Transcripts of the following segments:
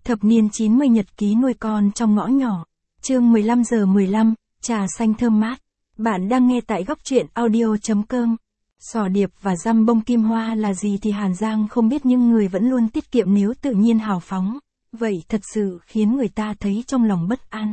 Thập niên 90 nhật ký nuôi con trong ngõ nhỏ. Chương 15:15, trà xanh thơm mát. Bạn đang nghe tại góc truyện audio.com. Sò điệp và dăm bông kim hoa là gì thì Hàn Giang không biết, nhưng người vẫn luôn tiết kiệm nếu tự nhiên hào phóng. Vậy thật sự khiến người ta thấy trong lòng bất an.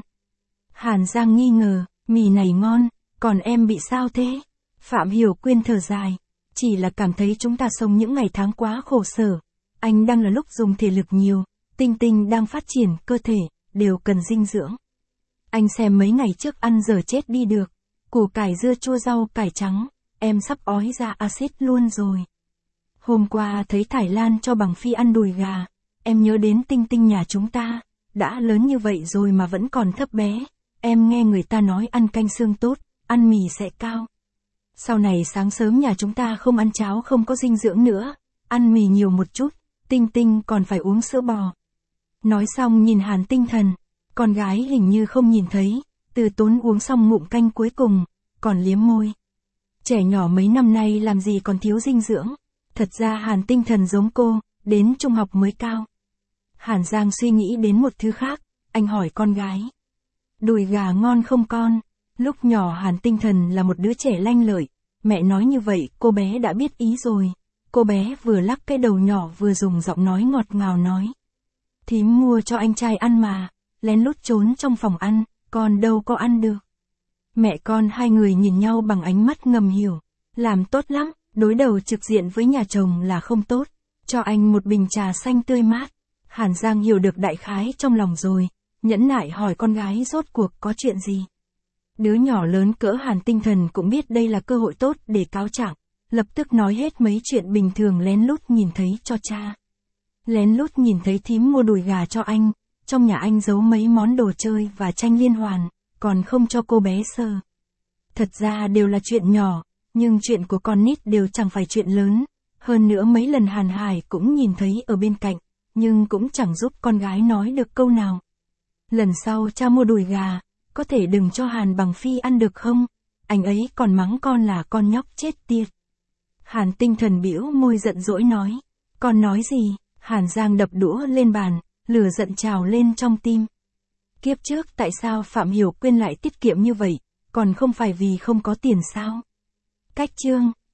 Hàn Giang nghi ngờ, mì này ngon, còn em bị sao thế? Phạm Hiểu Quyên thở dài. Chỉ là cảm thấy chúng ta sống những ngày tháng quá khổ sở. Anh đang là lúc dùng thể lực nhiều, Tinh Tinh đang phát triển, cơ thể đều cần dinh dưỡng. Anh xem mấy ngày trước ăn dở chết đi được. Củ cải dưa chua rau cải trắng, em sắp ói ra axit luôn rồi. Hôm qua thấy Thải Lan cho Bằng Phi ăn đùi gà, em nhớ đến Tinh Tinh nhà chúng ta, đã lớn như vậy rồi mà vẫn còn thấp bé. Em nghe người ta nói ăn canh xương tốt, ăn mì sẽ cao. Sau này sáng sớm nhà chúng ta không ăn cháo không có dinh dưỡng nữa, ăn mì nhiều một chút, Tinh Tinh còn phải uống sữa bò. Nói xong nhìn Hàn Tinh Thần, con gái hình như không nhìn thấy, Từ Tốn uống xong ngụm canh cuối cùng, còn liếm môi. Trẻ nhỏ mấy năm nay làm gì còn thiếu dinh dưỡng, thật ra Hàn Tinh Thần giống cô, đến trung học mới cao. Hàn Giang suy nghĩ đến một thứ khác, anh hỏi con gái. Đùi gà ngon không con? Lúc nhỏ Hàn Tinh Thần là một đứa trẻ lanh lợi, mẹ nói như vậy cô bé đã biết ý rồi. Cô bé vừa lắc cái đầu nhỏ vừa dùng giọng nói ngọt ngào nói. Thím mua cho anh trai ăn mà, lén lút trốn trong phòng ăn, con đâu có ăn được. Mẹ con hai người nhìn nhau bằng ánh mắt ngầm hiểu. Làm tốt lắm, đối đầu trực diện với nhà chồng là không tốt. Cho anh một bình trà xanh tươi mát. Hàn Giang hiểu được đại khái trong lòng rồi, nhẫn nại hỏi con gái rốt cuộc có chuyện gì. Đứa nhỏ lớn cỡ Hàn Tinh Thần cũng biết đây là cơ hội tốt để cáo trạng, lập tức nói hết mấy chuyện bình thường lén lút nhìn thấy cho cha. Lén lút nhìn thấy thím mua đùi gà cho anh, trong nhà anh giấu mấy món đồ chơi và tranh liên hoàn, còn không cho cô bé sờ. Thật ra đều là chuyện nhỏ, nhưng chuyện của con nít đều chẳng phải chuyện lớn. Hơn nữa mấy lần Hàn Hải cũng nhìn thấy ở bên cạnh, nhưng cũng chẳng giúp con gái nói được câu nào. Lần sau cha mua đùi gà, có thể đừng cho Hàn Bằng Phi ăn được không? Anh ấy còn mắng con là con nhóc chết tiệt. Hàn Tinh Thần bĩu môi giận dỗi nói. Con nói gì? Hàn Giang đập đũa lên bàn, lửa giận trào lên trong tim. Kiếp trước tại sao Phạm Hiểu Quyên lại tiết kiệm như vậy, còn không phải vì không có tiền sao? Cách chương